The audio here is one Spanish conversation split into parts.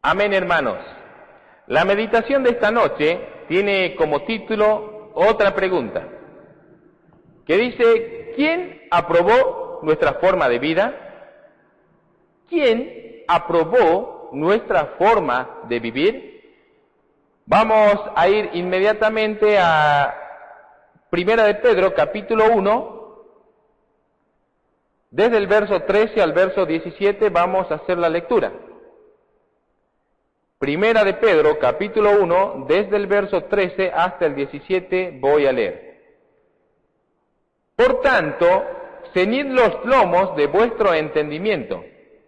Amén, hermanos. La meditación de esta noche tiene como título otra pregunta, que dice: ¿quién aprobó nuestra forma de vida? ¿Quién aprobó nuestra forma de vivir? Vamos a ir inmediatamente a Primera de Pedro, capítulo 1, desde el verso 13 al verso 17 vamos a hacer la lectura. Primera de Pedro, capítulo 1, desde el verso 13 hasta el 17 voy a leer. Por tanto, ceñid los lomos de vuestro entendimiento.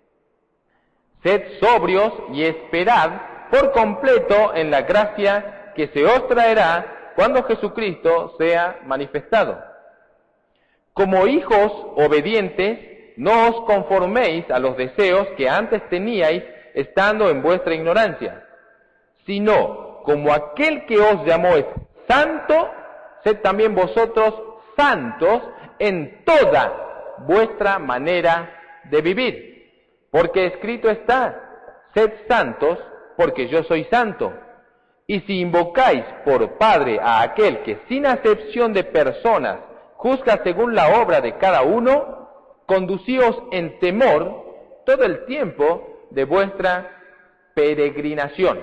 Sed sobrios y esperad por completo en la gracia que se os traerá cuando Jesucristo sea manifestado. Como hijos obedientes, no os conforméis a los deseos que antes teníais estando en vuestra ignorancia, sino como aquel que os llamó es santo, sed también vosotros santos en toda vuestra manera de vivir. Porque escrito está: sed santos, porque yo soy santo. Y si invocáis por Padre a aquel que sin acepción de personas juzga según la obra de cada uno, conducíos en temor todo el tiempo de vuestra peregrinación.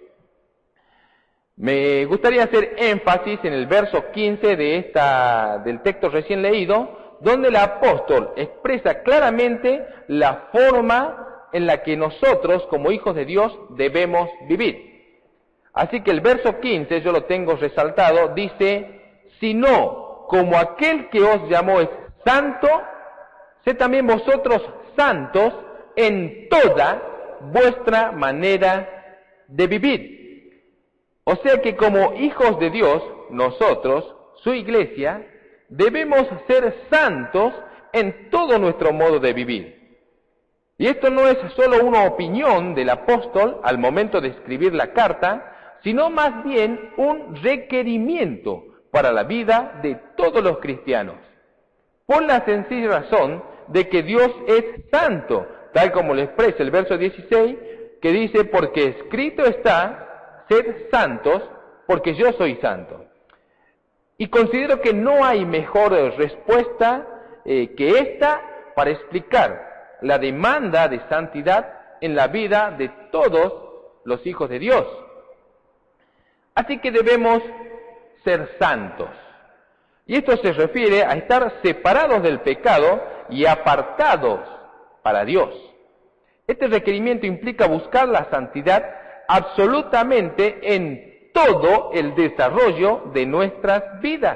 Me gustaría hacer énfasis en el verso 15 del texto recién leído, donde el apóstol expresa claramente la forma en la que nosotros, como hijos de Dios, debemos vivir. Así que el verso 15, yo lo tengo resaltado, dice: sino como aquel que os llamó es santo, sed también vosotros santos en toda vuestra manera de vivir. O sea que como hijos de Dios, nosotros, su iglesia, debemos ser santos en todo nuestro modo de vivir. Y esto no es solo una opinión del apóstol al momento de escribir la carta, sino más bien un requerimiento para la vida de todos los cristianos, por la sencilla razón de que Dios es santo, tal como lo expresa el verso 16, que dice: porque escrito está, sed santos, porque yo soy santo. Y considero que no hay mejor respuesta que esta para explicar la demanda de santidad en la vida de todos los hijos de Dios. Así que debemos ser santos. Y esto se refiere a estar separados del pecado y apartados para Dios. Este requerimiento implica buscar la santidad absolutamente en todo el desarrollo de nuestras vidas.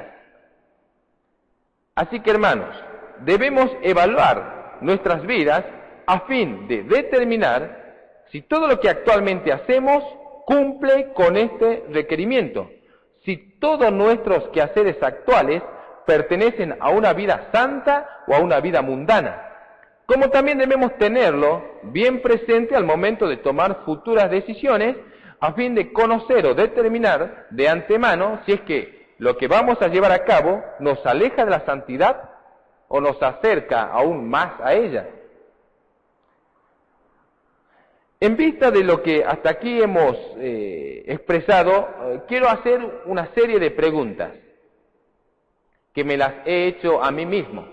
Así que, hermanos, debemos evaluar nuestras vidas a fin de determinar si todo lo que actualmente hacemos cumple con este requerimiento, si todos nuestros quehaceres actuales pertenecen a una vida santa o a una vida mundana, como también debemos tenerlo bien presente al momento de tomar futuras decisiones a fin de conocer o determinar de antemano si es que lo que vamos a llevar a cabo nos aleja de la santidad o nos acerca aún más a ella. En vista de lo que hasta aquí hemos expresado, quiero hacer una serie de preguntas que me las he hecho a mí mismo,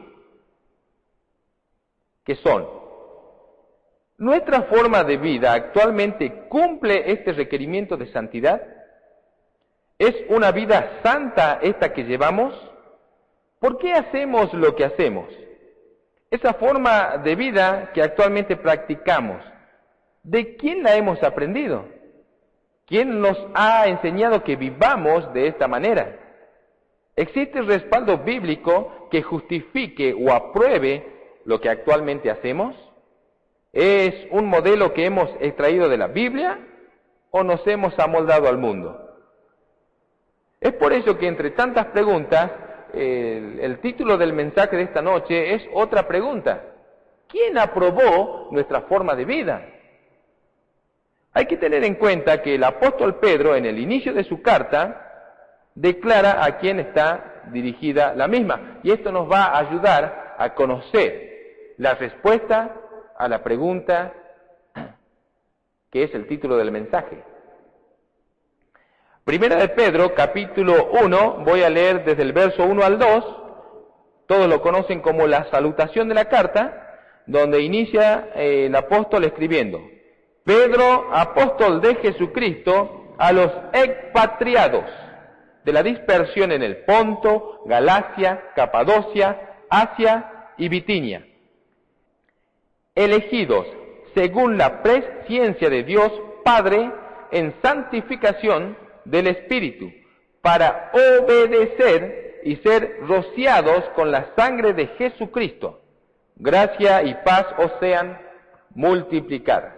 que son: ¿nuestra forma de vida actualmente cumple este requerimiento de santidad? ¿Es una vida santa esta que llevamos? ¿Por qué hacemos lo que hacemos? Esa forma de vida que actualmente practicamos, ¿de quién la hemos aprendido? ¿Quién nos ha enseñado que vivamos de esta manera? ¿Existe respaldo bíblico que justifique o apruebe lo que actualmente hacemos? ¿Es un modelo que hemos extraído de la Biblia o nos hemos amoldado al mundo? Es por eso que entre tantas preguntas, el título del mensaje de esta noche es otra pregunta: ¿quién aprobó nuestra forma de vida? Hay que tener en cuenta que el apóstol Pedro, en el inicio de su carta, declara a quién está dirigida la misma. Y esto nos va a ayudar a conocer la respuesta a la pregunta que es el título del mensaje. Primera de Pedro, capítulo 1, voy a leer desde el verso 1 al 2, todos lo conocen como la salutación de la carta, donde inicia el apóstol escribiendo: Pedro, apóstol de Jesucristo, a los expatriados de la dispersión en el Ponto, Galacia, Capadocia, Asia y Bitinia, elegidos según la presciencia de Dios Padre en santificación del Espíritu, para obedecer y ser rociados con la sangre de Jesucristo. Gracia y paz os sean multiplicadas.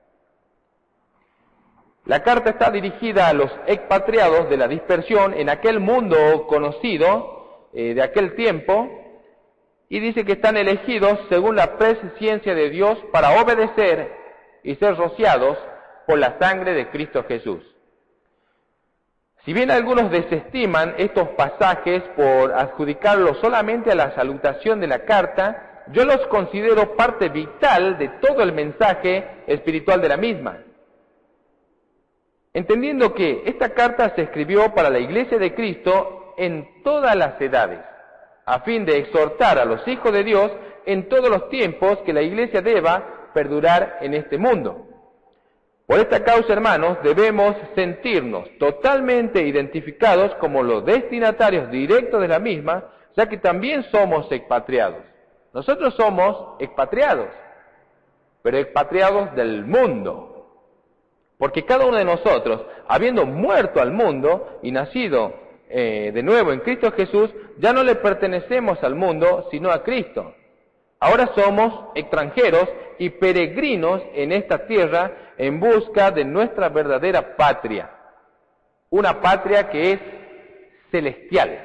La carta está dirigida a los expatriados de la dispersión en aquel mundo conocido de aquel tiempo, y dice que están elegidos según la presciencia de Dios para obedecer y ser rociados por la sangre de Cristo Jesús. Si bien algunos desestiman estos pasajes por adjudicarlos solamente a la salutación de la carta, yo los considero parte vital de todo el mensaje espiritual de la misma. Entendiendo que esta carta se escribió para la Iglesia de Cristo en todas las edades, a fin de exhortar a los hijos de Dios en todos los tiempos que la Iglesia deba perdurar en este mundo. Por esta causa, hermanos, debemos sentirnos totalmente identificados como los destinatarios directos de la misma, ya que también somos expatriados. Nosotros somos expatriados, pero expatriados del mundo. Porque cada uno de nosotros, habiendo muerto al mundo y nacido de nuevo en Cristo Jesús, ya no le pertenecemos al mundo, sino a Cristo. Ahora somos extranjeros y peregrinos en esta tierra en busca de nuestra verdadera patria, una patria que es celestial.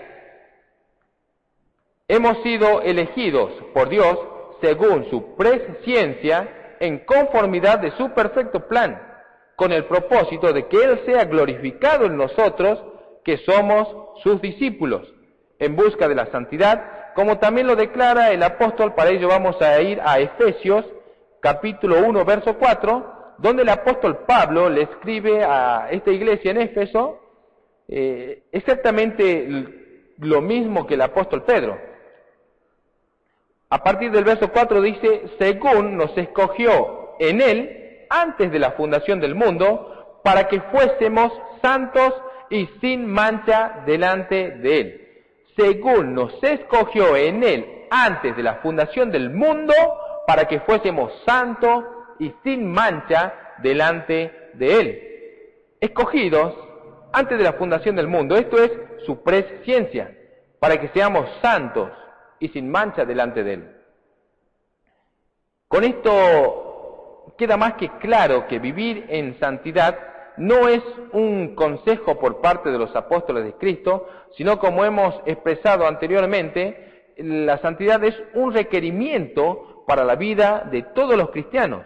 Hemos sido elegidos por Dios según su presciencia en conformidad de su perfecto plan, con el propósito de que Él sea glorificado en nosotros, que somos sus discípulos, en busca de la santidad, como también lo declara el apóstol. Para ello vamos a ir a Efesios, capítulo 1, verso 4, donde el apóstol Pablo le escribe a esta iglesia en Éfeso exactamente lo mismo que el apóstol Pedro. A partir del verso 4 dice: según nos escogió en Él antes de la fundación del mundo, para que fuésemos santos y sin mancha delante de Él. Según nos escogió en Él antes de la fundación del mundo, para que fuésemos santos y sin mancha delante de Él. Escogidos antes de la fundación del mundo, esto es su presciencia, para que seamos santos y sin mancha delante de Él. Con esto queda más que claro que vivir en santidad no es un consejo por parte de los apóstoles de Cristo, sino, como hemos expresado anteriormente, la santidad es un requerimiento para la vida de todos los cristianos.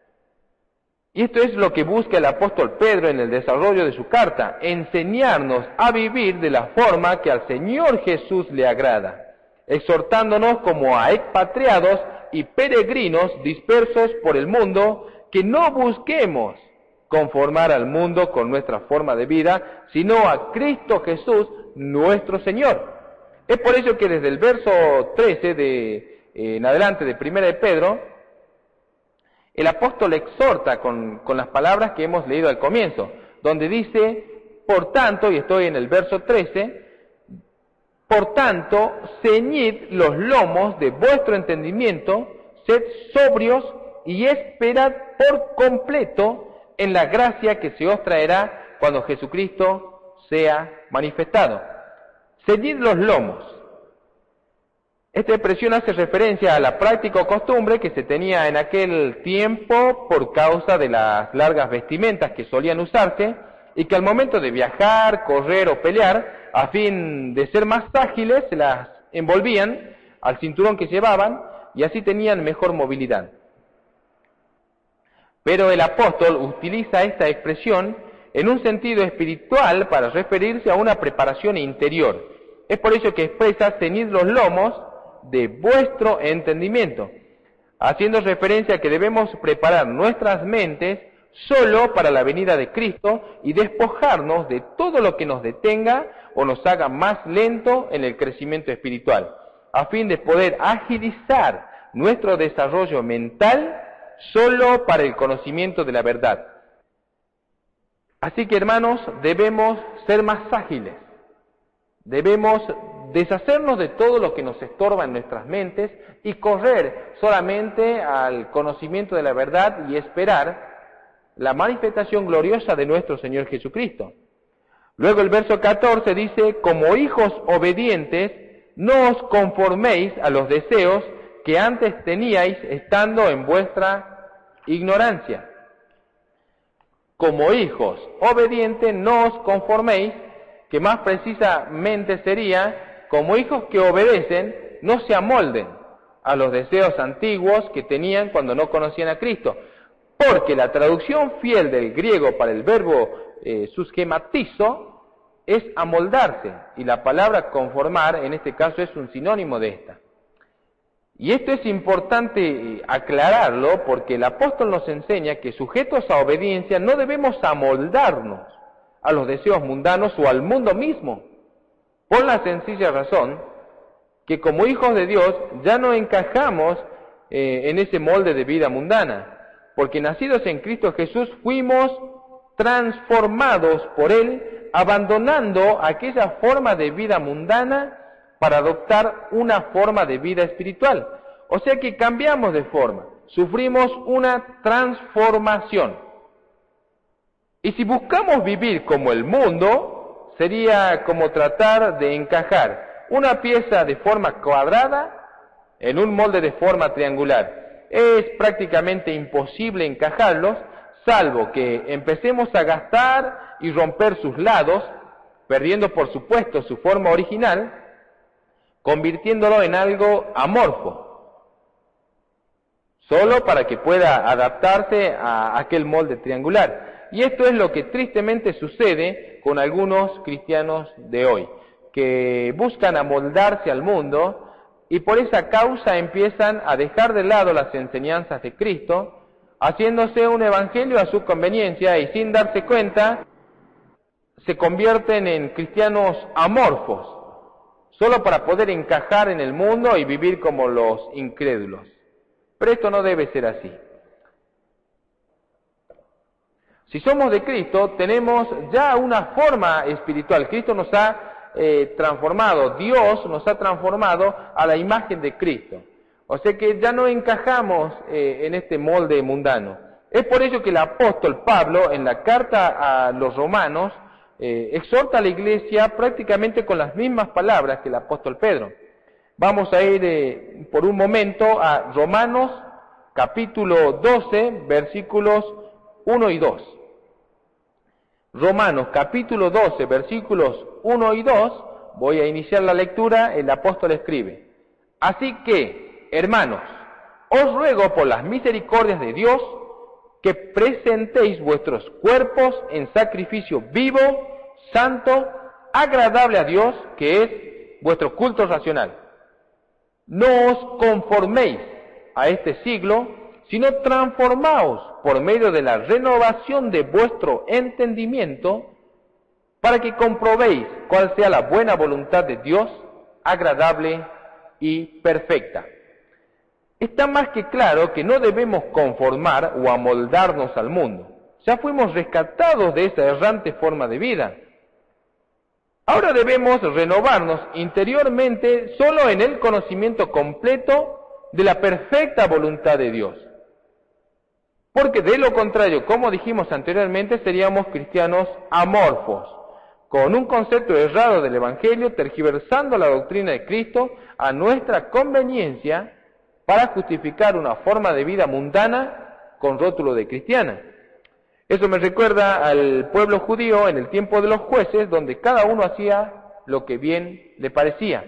Y esto es lo que busca el apóstol Pedro en el desarrollo de su carta: enseñarnos a vivir de la forma que al Señor Jesús le agrada, exhortándonos como a expatriados y peregrinos dispersos por el mundo, que no busquemos conformar al mundo con nuestra forma de vida, sino a Cristo Jesús, nuestro Señor. Es por ello que desde el verso 13 en adelante de Primera de Pedro, el apóstol exhorta con las palabras que hemos leído al comienzo, donde dice: por tanto, y estoy en el verso 13, por tanto, ceñid los lomos de vuestro entendimiento, sed sobrios y esperad por completo en la gracia que se os traerá cuando Jesucristo sea manifestado. Ceñid los lomos. Esta expresión hace referencia a la práctica o costumbre que se tenía en aquel tiempo por causa de las largas vestimentas que solían usarse, y que al momento de viajar, correr o pelear, a fin de ser más ágiles, se las envolvían al cinturón que llevaban, y así tenían mejor movilidad. Pero el apóstol utiliza esta expresión en un sentido espiritual para referirse a una preparación interior. Es por ello que expresa: ceñid los lomos de vuestro entendimiento, haciendo referencia a que debemos preparar nuestras mentes solo para la venida de Cristo y despojarnos de todo lo que nos detenga o nos haga más lento en el crecimiento espiritual, a fin de poder agilizar nuestro desarrollo mental solo para el conocimiento de la verdad. Así que, hermanos, debemos ser más ágiles, debemos deshacernos de todo lo que nos estorba en nuestras mentes y correr solamente al conocimiento de la verdad y esperar la manifestación gloriosa de nuestro Señor Jesucristo. Luego el verso 14 dice: como hijos obedientes, no os conforméis a los deseos que antes teníais estando en vuestra ignorancia. Como hijos obedientes, no os conforméis, que más precisamente sería, como hijos que obedecen, no se amolden a los deseos antiguos que tenían cuando no conocían a Cristo. Porque la traducción fiel del griego para el verbo susgematizo es amoldarse, y la palabra conformar en este caso es un sinónimo de esta. Y esto es importante aclararlo porque el apóstol nos enseña que sujetos a obediencia no debemos amoldarnos a los deseos mundanos o al mundo mismo, por la sencilla razón que como hijos de Dios ya no encajamos en ese molde de vida mundana, porque nacidos en Cristo Jesús fuimos transformados por Él, abandonando aquella forma de vida mundana para adoptar una forma de vida espiritual. O sea que cambiamos de forma, sufrimos una transformación. Y si buscamos vivir como el mundo, sería como tratar de encajar una pieza de forma cuadrada en un molde de forma triangular. Es prácticamente imposible encajarlos, salvo que empecemos a gastar y romper sus lados, perdiendo por supuesto su forma original, convirtiéndolo en algo amorfo, solo para que pueda adaptarse a aquel molde triangular. Y esto es lo que tristemente sucede con algunos cristianos de hoy, que buscan amoldarse al mundo y por esa causa empiezan a dejar de lado las enseñanzas de Cristo, haciéndose un evangelio a su conveniencia y sin darse cuenta se convierten en cristianos amorfos, solo para poder encajar en el mundo y vivir como los incrédulos. Pero esto no debe ser así. Si somos de Cristo, tenemos ya una forma espiritual. Cristo nos ha transformado, Dios nos ha transformado a la imagen de Cristo. O sea que ya no encajamos en este molde mundano. Es por ello que el apóstol Pablo, en la carta a los romanos, exhorta a la iglesia prácticamente con las mismas palabras que el apóstol Pedro. Vamos a ir por un momento a Romanos capítulo 12, versículos 1 y 2. Romanos capítulo 12, versículos 1 y 2, voy a iniciar la lectura, el apóstol escribe: así que, hermanos, os ruego por las misericordias de Dios que presentéis vuestros cuerpos en sacrificio vivo, santo, agradable a Dios, que es vuestro culto racional. No os conforméis a este siglo, sino transformaos por medio de la renovación de vuestro entendimiento, para que comprobéis cuál sea la buena voluntad de Dios, agradable y perfecta. Está más que claro que no debemos conformar o amoldarnos al mundo. Ya fuimos rescatados de esa errante forma de vida. Ahora debemos renovarnos interiormente solo en el conocimiento completo de la perfecta voluntad de Dios. Porque de lo contrario, como dijimos anteriormente, seríamos cristianos amorfos, con un concepto errado del Evangelio, tergiversando la doctrina de Cristo a nuestra conveniencia para justificar una forma de vida mundana con rótulo de cristiana. Eso me recuerda al pueblo judío en el tiempo de los jueces, donde cada uno hacía lo que bien le parecía.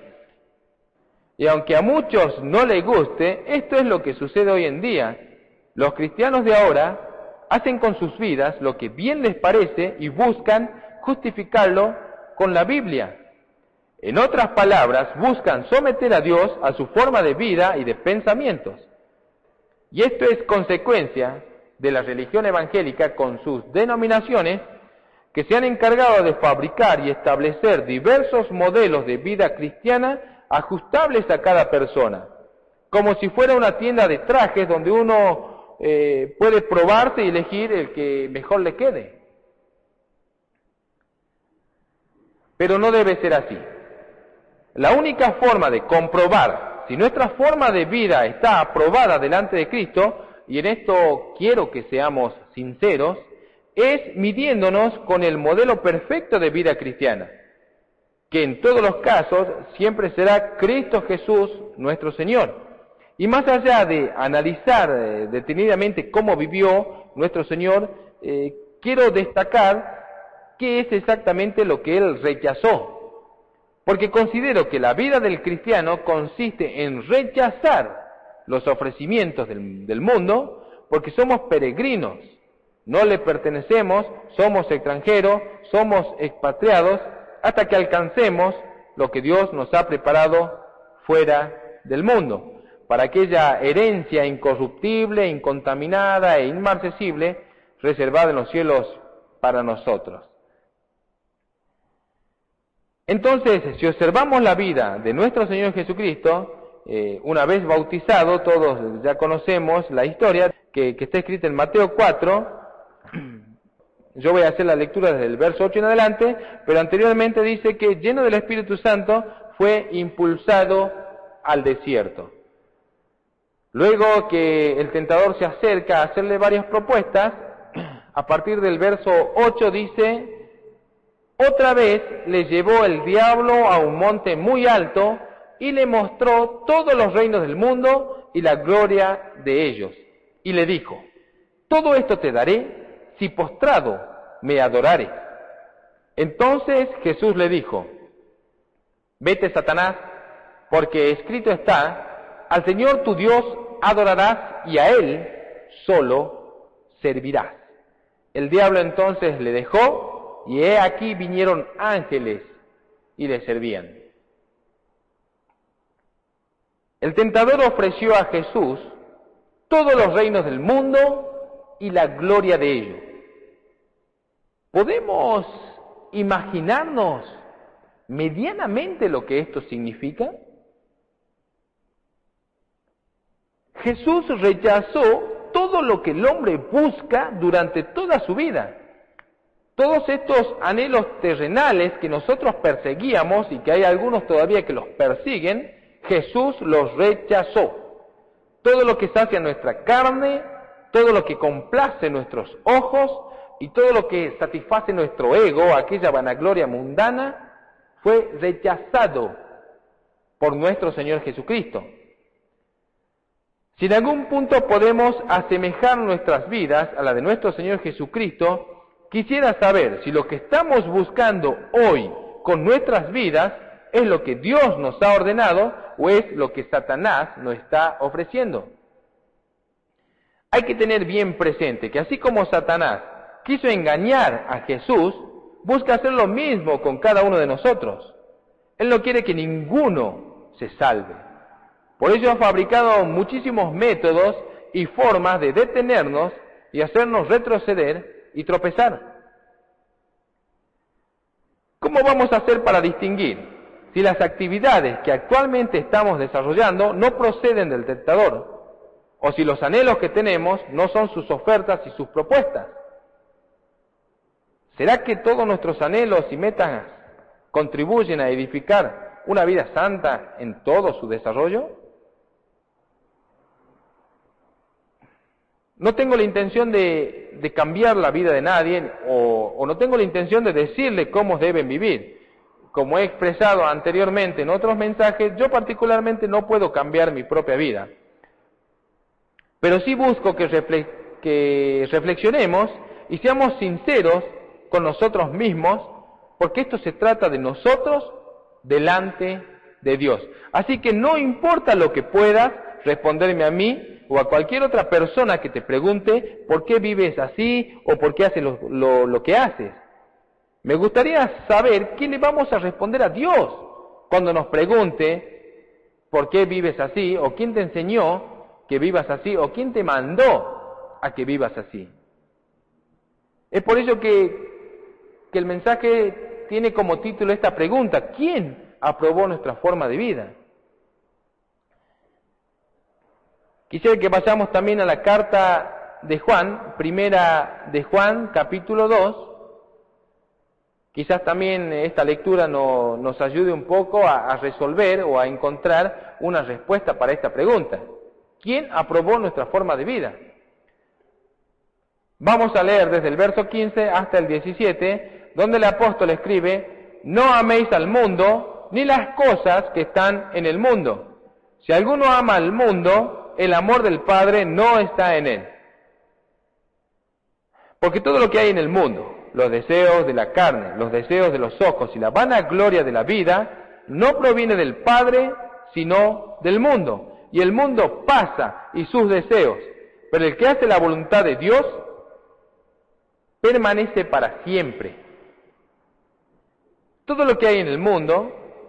Y aunque a muchos no les guste, esto es lo que sucede hoy en día. Los cristianos de ahora hacen con sus vidas lo que bien les parece y buscan justificarlo con la Biblia. En otras palabras, buscan someter a Dios a su forma de vida y de pensamientos. Y esto es consecuencia de la religión evangélica con sus denominaciones, que se han encargado de fabricar y establecer diversos modelos de vida cristiana ajustables a cada persona, como si fuera una tienda de trajes donde uno puede probarse y elegir el que mejor le quede. Pero no debe ser así. La única forma de comprobar si nuestra forma de vida está aprobada delante de Cristo, y en esto quiero que seamos sinceros, es midiéndonos con el modelo perfecto de vida cristiana, que en todos los casos siempre será Cristo Jesús nuestro Señor. Y más allá de analizar detenidamente cómo vivió nuestro Señor, quiero destacar qué es exactamente lo que Él rechazó. Porque considero que la vida del cristiano consiste en rechazar los ofrecimientos del mundo, porque somos peregrinos, no le pertenecemos, somos extranjeros, somos expatriados, hasta que alcancemos lo que Dios nos ha preparado fuera del mundo, para aquella herencia incorruptible, incontaminada e inmarcesible, reservada en los cielos para nosotros. Entonces, si observamos la vida de nuestro Señor Jesucristo, una vez bautizado, todos ya conocemos la historia que está escrita en Mateo 4, yo voy a hacer la lectura desde el verso 8 en adelante, pero anteriormente dice que lleno del Espíritu Santo fue impulsado al desierto. Luego que el tentador se acerca a hacerle varias propuestas, a partir del verso 8 dice: otra vez le llevó el diablo a un monte muy alto y le mostró todos los reinos del mundo y la gloria de ellos. Y le dijo: todo esto te daré si postrado me adorares. Entonces Jesús le dijo: vete, Satanás, porque escrito está: al Señor tu Dios adorarás y a Él solo servirás. El diablo entonces le dejó, y he aquí vinieron ángeles y le servían. El tentador ofreció a Jesús todos los reinos del mundo y la gloria de ellos. ¿Podemos imaginarnos medianamente lo que esto significa? Jesús rechazó todo lo que el hombre busca durante toda su vida. Todos estos anhelos terrenales que nosotros perseguíamos y que hay algunos todavía que los persiguen, Jesús los rechazó. Todo lo que sacia nuestra carne, todo lo que complace nuestros ojos y todo lo que satisface nuestro ego, aquella vanagloria mundana, fue rechazado por nuestro Señor Jesucristo. Si en algún punto podemos asemejar nuestras vidas a la de nuestro Señor Jesucristo, quisiera saber si lo que estamos buscando hoy con nuestras vidas es lo que Dios nos ha ordenado o es lo que Satanás nos está ofreciendo. Hay que tener bien presente que así como Satanás quiso engañar a Jesús, busca hacer lo mismo con cada uno de nosotros. Él no quiere que ninguno se salve. Por ello ha fabricado muchísimos métodos y formas de detenernos y hacernos retroceder y tropezar. ¿Cómo vamos a hacer para distinguir si las actividades que actualmente estamos desarrollando no proceden del tentador, o si los anhelos que tenemos no son sus ofertas y sus propuestas? ¿Será que todos nuestros anhelos y metas contribuyen a edificar una vida santa en todo su desarrollo? No tengo la intención de cambiar la vida de nadie o no tengo la intención de decirle cómo deben vivir. Como he expresado anteriormente en otros mensajes, yo particularmente no puedo cambiar mi propia vida. Pero sí busco que reflexionemos y seamos sinceros con nosotros mismos, porque esto se trata de nosotros delante de Dios. Así que no importa lo que puedas responderme a mí o a cualquier otra persona que te pregunte por qué vives así o por qué haces lo que haces. Me gustaría saber qué le vamos a responder a Dios cuando nos pregunte por qué vives así o quién te enseñó que vivas así o quién te mandó a que vivas así. Es por ello que el mensaje tiene como título esta pregunta: ¿quién aprobó nuestra forma de vida? Quisiera que pasamos también a la carta de Juan, primera de Juan, capítulo 2. Quizás también esta lectura nos ayude un poco a resolver o a encontrar una respuesta para esta pregunta. ¿Quién aprobó nuestra forma de vida? Vamos a leer desde el verso 15 hasta el 17, donde el apóstol escribe: no améis al mundo, ni las cosas que están en el mundo. Si alguno ama al mundo, el amor del Padre no está en él. Porque todo lo que hay en el mundo, los deseos de la carne, los deseos de los ojos y la vanagloria de la vida, no proviene del Padre, sino del mundo. Y el mundo pasa y sus deseos, pero el que hace la voluntad de Dios permanece para siempre. Todo lo que hay en el mundo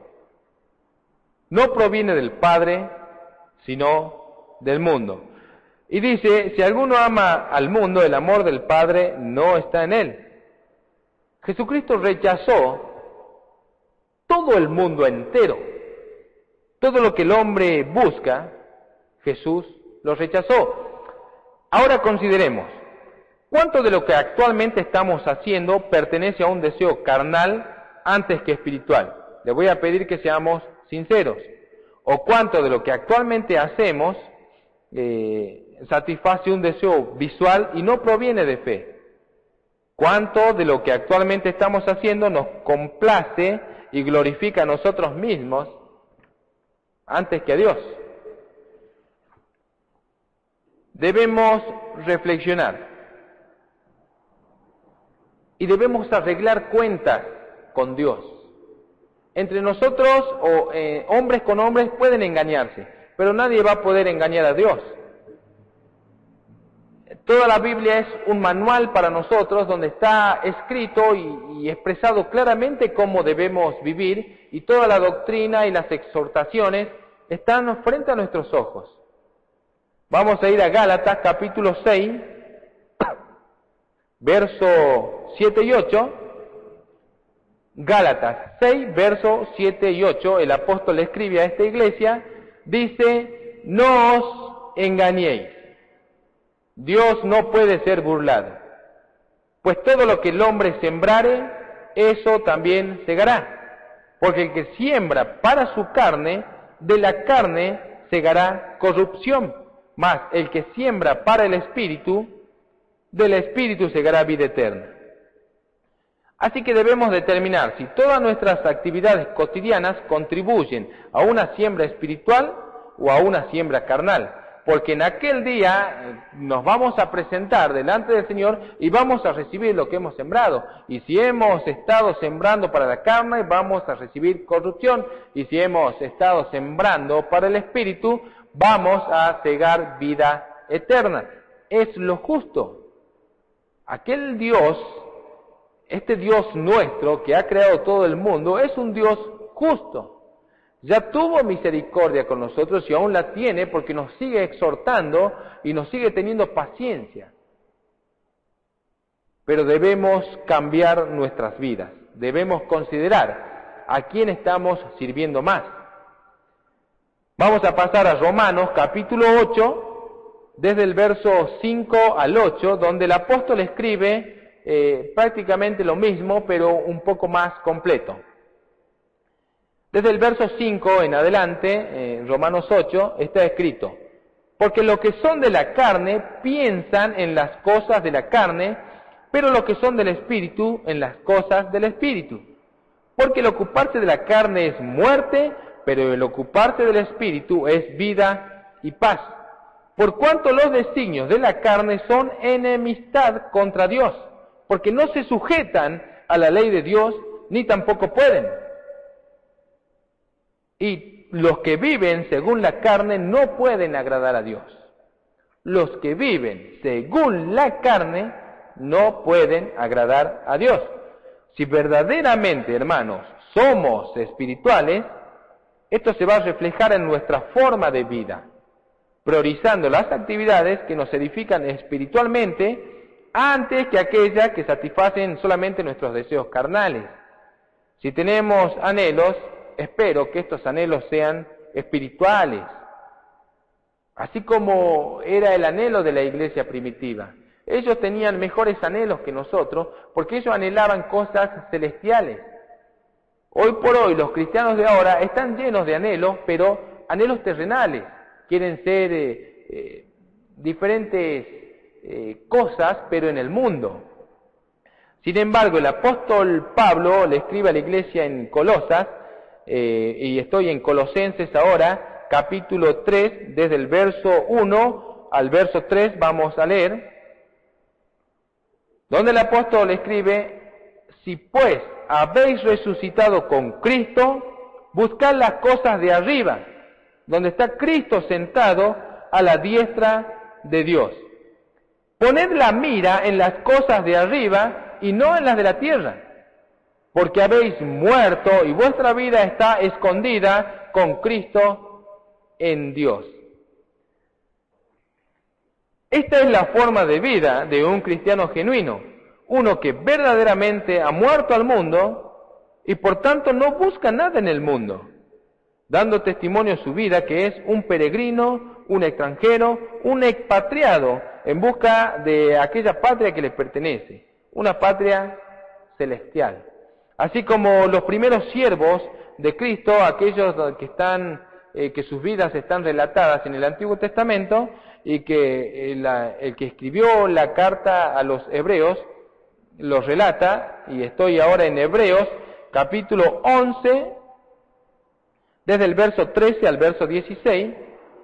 no proviene del Padre, sino del mundo. Y dice: si alguno ama al mundo, el amor del Padre no está en él. Jesucristo rechazó todo el mundo entero. Todo lo que el hombre busca, Jesús lo rechazó. Ahora consideremos, ¿cuánto de lo que actualmente estamos haciendo pertenece a un deseo carnal antes que espiritual? Le voy a pedir que seamos sinceros. ¿O cuánto de lo que actualmente hacemos satisface un deseo visual y no proviene de fe? ¿Cuánto de lo que actualmente estamos haciendo nos complace y glorifica a nosotros mismos antes que a Dios? Debemos reflexionar y debemos arreglar cuentas con Dios. Entre nosotros, hombres con hombres, pueden engañarse, pero nadie va a poder engañar a Dios. Toda la Biblia es un manual para nosotros donde está escrito y expresado claramente cómo debemos vivir, y toda la doctrina y las exhortaciones están frente a nuestros ojos. Vamos a ir a Gálatas capítulo 6, verso 7 y 8. Gálatas 6, verso 7 y 8, el apóstol escribe a esta iglesia, dice: no os engañéis. Dios no puede ser burlado, pues todo lo que el hombre sembrare, eso también segará. Porque el que siembra para su carne, de la carne segará corrupción, mas el que siembra para el Espíritu, del Espíritu segará vida eterna. Así que debemos determinar si todas nuestras actividades cotidianas contribuyen a una siembra espiritual o a una siembra carnal. Porque en aquel día nos vamos a presentar delante del Señor y vamos a recibir lo que hemos sembrado. Y si hemos estado sembrando para la carne, vamos a recibir corrupción. Y si hemos estado sembrando para el Espíritu, vamos a segar vida eterna. Es lo justo. Aquel Dios, este Dios nuestro que ha creado todo el mundo, es un Dios justo. Ya tuvo misericordia con nosotros y aún la tiene porque nos sigue exhortando y nos sigue teniendo paciencia. Pero debemos cambiar nuestras vidas, debemos considerar a quién estamos sirviendo más. Vamos a pasar a Romanos capítulo 8, desde el verso 5 al 8, donde el apóstol escribe prácticamente lo mismo, pero un poco más completo. Desde el verso 5 en adelante, en Romanos 8, está escrito: porque los que son de la carne piensan en las cosas de la carne, pero los que son del Espíritu en las cosas del Espíritu. Porque el ocuparse de la carne es muerte, pero el ocuparse del Espíritu es vida y paz. Por cuanto los designios de la carne son enemistad contra Dios, porque no se sujetan a la ley de Dios, ni tampoco pueden. Y los que viven según la carne no pueden agradar a Dios. Los que viven según la carne no pueden agradar a Dios. Si verdaderamente, hermanos, somos espirituales, esto se va a reflejar en nuestra forma de vida. priorizando las actividades que nos edifican espiritualmente antes que aquellas que satisfacen solamente nuestros deseos carnales. Si tenemos anhelos, espero que estos anhelos sean espirituales, así como era el anhelo de la iglesia primitiva. Ellos tenían mejores anhelos que nosotros porque ellos anhelaban cosas celestiales. Hoy por hoy los cristianos de ahora están llenos de anhelos, pero anhelos terrenales. Quieren ser diferentes cosas, pero en el mundo. Sin embargo, el apóstol Pablo le escribe a la iglesia en Colosas, y estoy en Colosenses ahora, capítulo 3, desde el verso 1 al verso 3 vamos a leer, donde el apóstol escribe: si pues habéis resucitado con Cristo, buscad las cosas de arriba, donde está Cristo sentado a la diestra de Dios. Poned la mira en las cosas de arriba y no en las de la tierra, porque habéis muerto y vuestra vida está escondida con Cristo en Dios. Esta es la forma de vida de un cristiano genuino, uno que verdaderamente ha muerto al mundo y por tanto no busca nada en el mundo, dando testimonio de su vida que es un peregrino, un extranjero, un expatriado en busca de aquella patria que le pertenece, una patria celestial. Así como los primeros siervos de Cristo, aquellos que sus vidas están relatadas en el Antiguo Testamento y que el que escribió la carta a los hebreos los relata, y estoy ahora en Hebreos capítulo 11, desde el verso 13 al verso 16,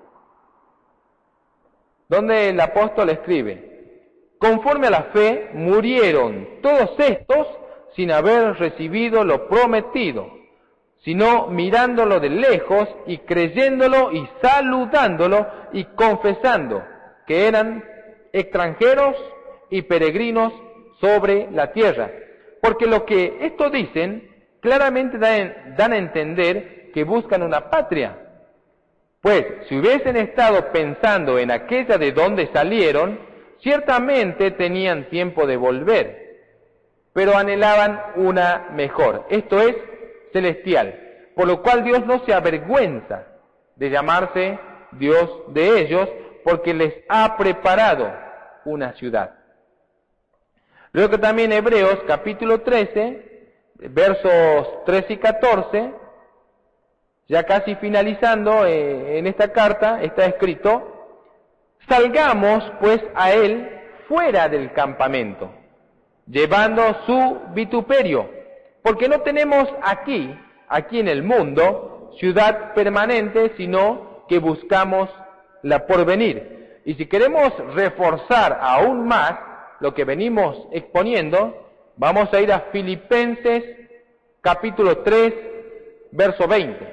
donde el apóstol escribe: conforme a la fe murieron todos estos sin haber recibido lo prometido, sino mirándolo de lejos y creyéndolo y saludándolo y confesando que eran extranjeros y peregrinos sobre la tierra. Porque lo que estos dicen claramente dan a entender que buscan una patria. Pues si hubiesen estado pensando en aquella de donde salieron, ciertamente tenían tiempo de volver, pero anhelaban una mejor, esto es, celestial, por lo cual Dios no se avergüenza de llamarse Dios de ellos, porque les ha preparado una ciudad. Luego también Hebreos capítulo 13, versos 13 y 14, ya casi finalizando en esta carta, está escrito: salgamos pues a él fuera del campamento, llevando su vituperio, porque no tenemos aquí en el mundo, ciudad permanente, sino que buscamos la porvenir. Y si queremos reforzar aún más lo que venimos exponiendo, vamos a ir a Filipenses capítulo 3, verso 20.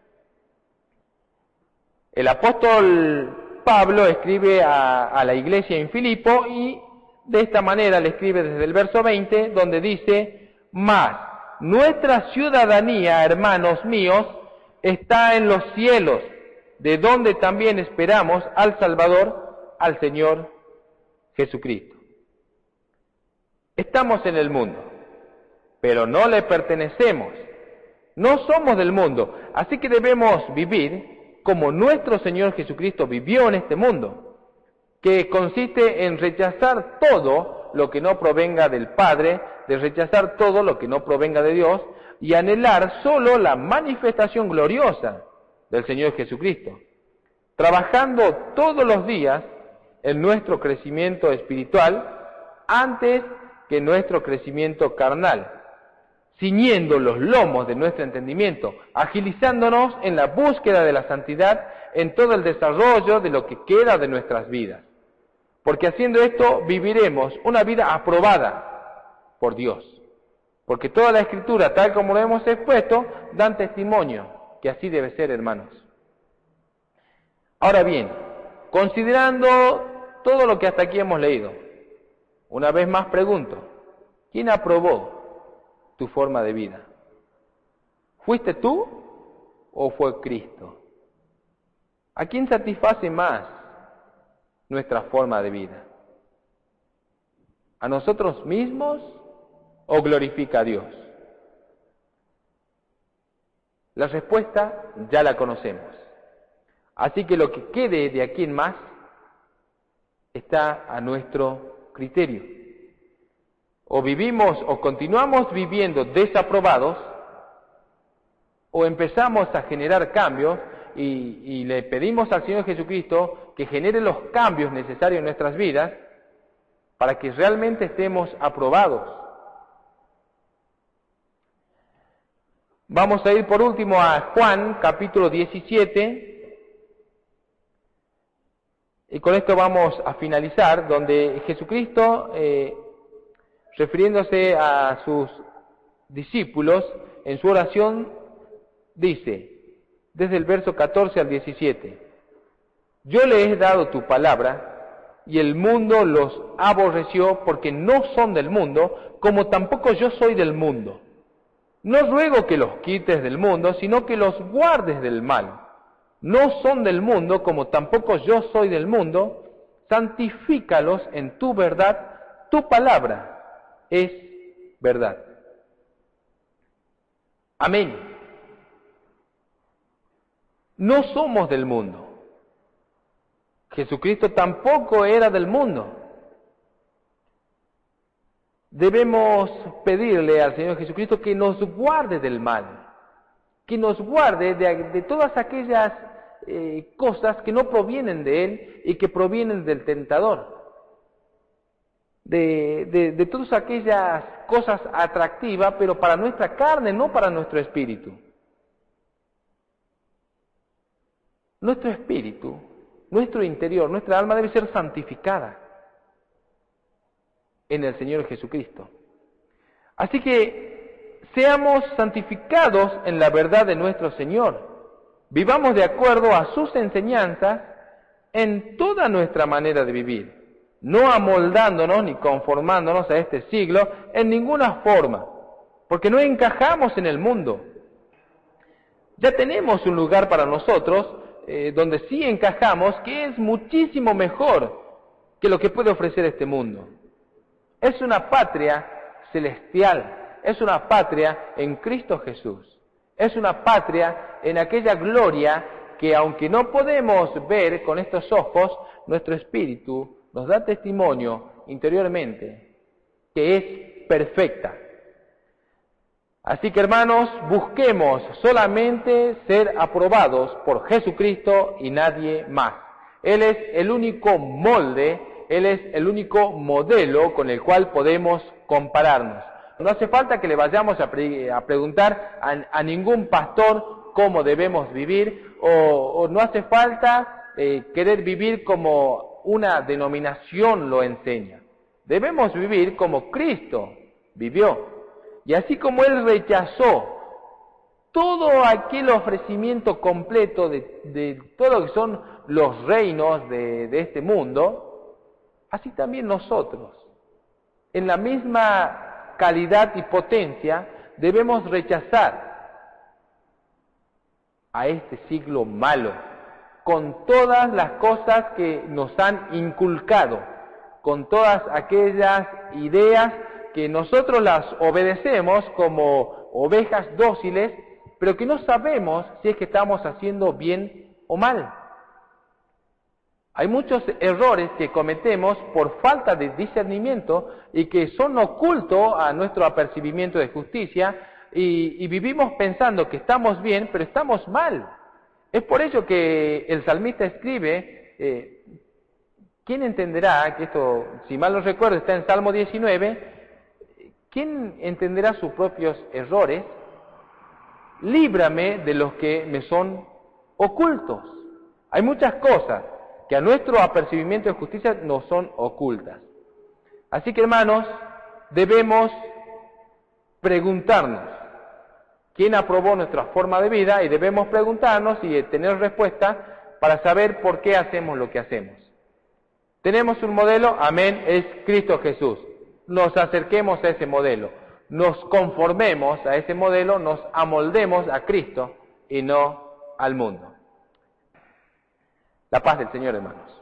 El apóstol Pablo escribe a la iglesia en Filipo y de esta manera le escribe desde el verso 20, donde dice: mas nuestra ciudadanía, hermanos míos, está en los cielos, de donde también esperamos al Salvador, al Señor Jesucristo. Estamos en el mundo, pero no le pertenecemos, no somos del mundo, así que debemos vivir como nuestro Señor Jesucristo vivió en este mundo, que consiste en rechazar todo lo que no provenga del Padre, de rechazar todo lo que no provenga de Dios, y anhelar solo la manifestación gloriosa del Señor Jesucristo, trabajando todos los días en nuestro crecimiento espiritual antes que nuestro crecimiento carnal, ciñendo los lomos de nuestro entendimiento, agilizándonos en la búsqueda de la santidad en todo el desarrollo de lo que queda de nuestras vidas. Porque haciendo esto viviremos una vida aprobada por Dios. Porque toda la Escritura, tal como lo hemos expuesto, dan testimonio que así debe ser, hermanos. Ahora bien, considerando todo lo que hasta aquí hemos leído, una vez más pregunto: ¿quién aprobó tu forma de vida? ¿Fuiste tú o fue Cristo? ¿A quién satisface más nuestra forma de vida? ¿A nosotros mismos o glorifica a Dios? La respuesta ya la conocemos. Así que lo que quede de aquí en más está a nuestro criterio. O vivimos o continuamos viviendo desaprobados, o empezamos a generar cambios y le pedimos al Señor Jesucristo que genere los cambios necesarios en nuestras vidas para que realmente estemos aprobados. Vamos a ir por último a Juan, capítulo 17, y con esto vamos a finalizar, donde Jesucristo, refiriéndose a sus discípulos, en su oración, dice, desde el verso 14 al 17, yo le he dado tu palabra, y el mundo los aborreció porque no son del mundo, como tampoco yo soy del mundo. No ruego que los quites del mundo, sino que los guardes del mal. No son del mundo, como tampoco yo soy del mundo. Santifícalos en tu verdad. Tu palabra es verdad. Amén. No somos del mundo. Jesucristo tampoco era del mundo. Debemos pedirle al Señor Jesucristo que nos guarde del mal, que nos guarde de todas aquellas cosas que no provienen de Él y que provienen del tentador, de todas aquellas cosas atractivas, pero para nuestra carne, no para nuestro espíritu. Nuestro espíritu, nuestro interior, nuestra alma debe ser santificada en el Señor Jesucristo. Así que seamos santificados en la verdad de nuestro Señor. Vivamos de acuerdo a sus enseñanzas en toda nuestra manera de vivir, no amoldándonos ni conformándonos a este siglo en ninguna forma, porque no encajamos en el mundo. Ya tenemos un lugar para nosotros donde sí encajamos, que es muchísimo mejor que lo que puede ofrecer este mundo. Es una patria celestial, es una patria en Cristo Jesús, es una patria en aquella gloria que, aunque no podemos ver con estos ojos, nuestro espíritu nos da testimonio interiormente que es perfecta. Así que, hermanos, busquemos solamente ser aprobados por Jesucristo y nadie más. Él es el único molde, Él es el único modelo con el cual podemos compararnos. No hace falta que le vayamos a preguntar a ningún pastor cómo debemos vivir, o no hace falta querer vivir como una denominación lo enseña. Debemos vivir como Cristo vivió. Y así como Él rechazó todo aquel ofrecimiento completo de todo lo que son los reinos de este mundo, así también nosotros, en la misma calidad y potencia, debemos rechazar a este siglo malo, con todas las cosas que nos han inculcado, con todas aquellas ideas que nosotros las obedecemos como ovejas dóciles, pero que no sabemos si es que estamos haciendo bien o mal. Hay muchos errores que cometemos por falta de discernimiento y que son ocultos a nuestro apercibimiento de justicia y vivimos pensando que estamos bien, pero estamos mal. Es por ello que el salmista escribe, ¿quién entenderá? Que esto, si mal no recuerdo, está en Salmo 19, ¿quién entenderá sus propios errores? Líbrame de los que me son ocultos. Hay muchas cosas que a nuestro apercibimiento de justicia nos son ocultas. Así que, hermanos, debemos preguntarnos quién aprobó nuestra forma de vida y debemos preguntarnos y tener respuesta para saber por qué hacemos lo que hacemos. Tenemos un modelo, amén, es Cristo Jesús. Nos acerquemos a ese modelo, nos conformemos a ese modelo, nos amoldemos a Cristo y no al mundo. La paz del Señor, hermanos.